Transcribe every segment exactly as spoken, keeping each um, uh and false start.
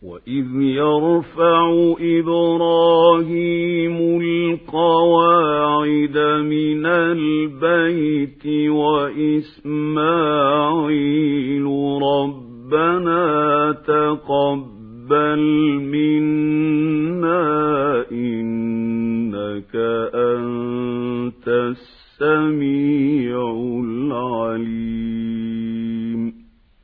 وإذ يرفع إبراهيم القواعد من البيت وإسماعيل ربنا تقبل منا إنك أنت السميع العليم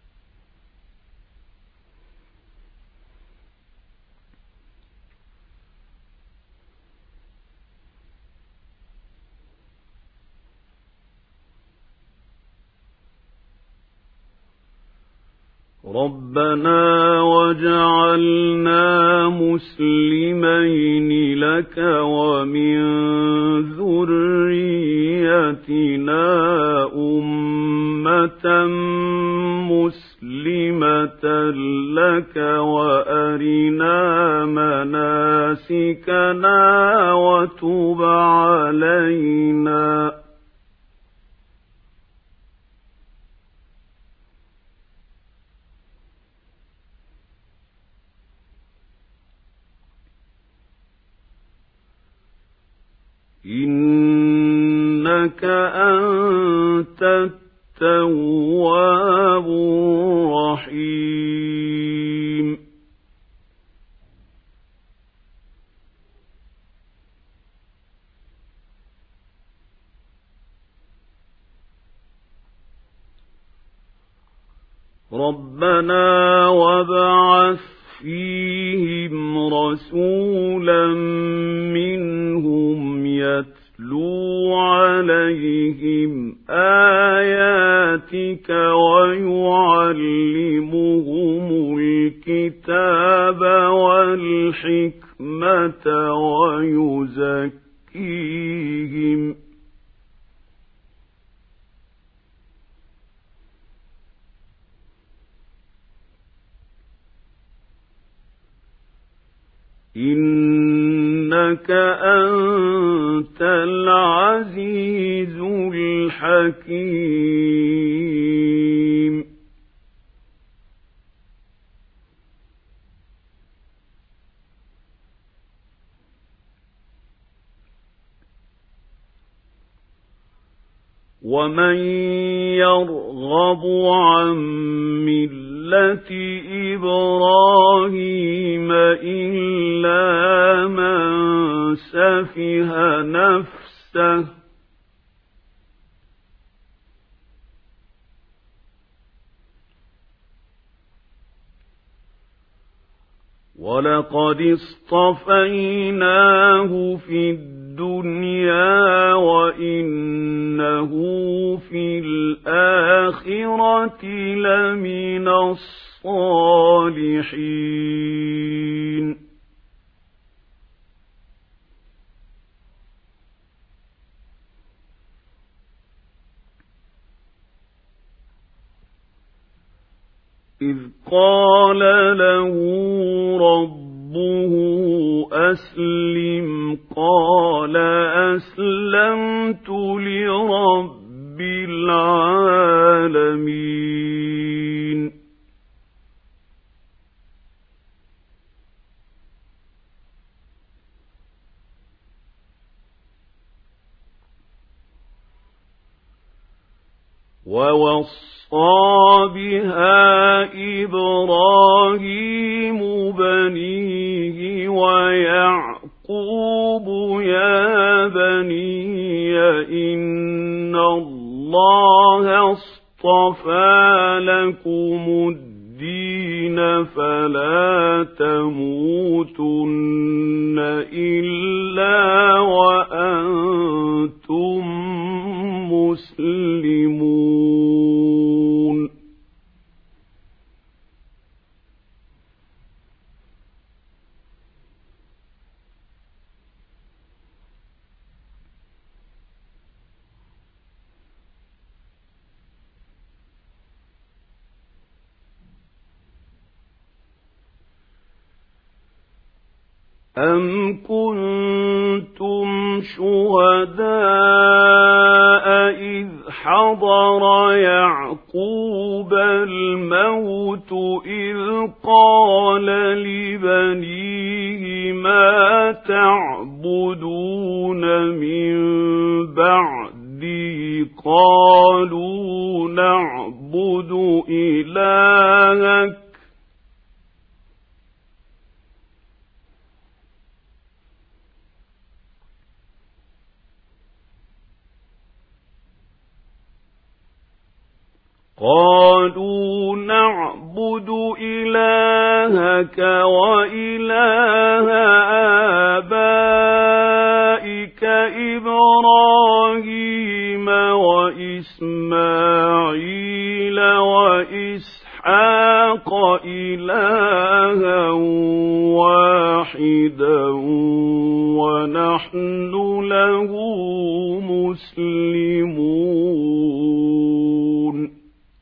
ربنا وجعلنا مسلمين لك ومن ذريتنا أمة مسلمة لك وأرنا مناسكنا وتب علينا إنك أنت التواب الرحيم ربنا وابعث فيهم رسولا منهم يتلو عليهم آياتك ويعلمهم الكتاب والحكمة ويزكيهم إنك أنت العزيز الحكيم ومن يرغب عن ملة إبراهيم إلا من سفه نفسه ولقد اصطفيناه في الدنيا وإنه في الآخرة لمن الصالحين إذ قال له ربه أسلم قال أسلمت لرب العالمين ووصى بها إبراهيم بنيه ويعقوب يا بني إن الله اصطفى لكم الدين فلا تموتن إلا وأنتم مسلمون أَمْ كُنتُمْ شُهَدَاءَ إِذْ حَضَرَ يَعْقُوبَ الْمَوْتُ إِذْ قَالَ لِي تعبدون من بعدي قالوا نعبد إلهك قالوا نعبد إلهك وإله آبائك إبراهيم وإسماعيل وإسحاق إلها واحدا ونحن له مسلمون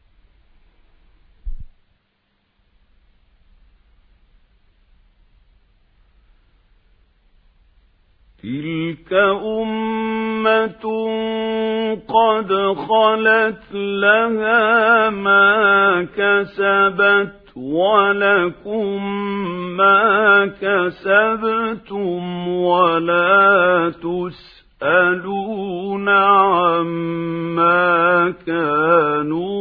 تلك أمة قد خلت لها ما كسبت ولكم ما كسبتم ولا تسألون عما كانوا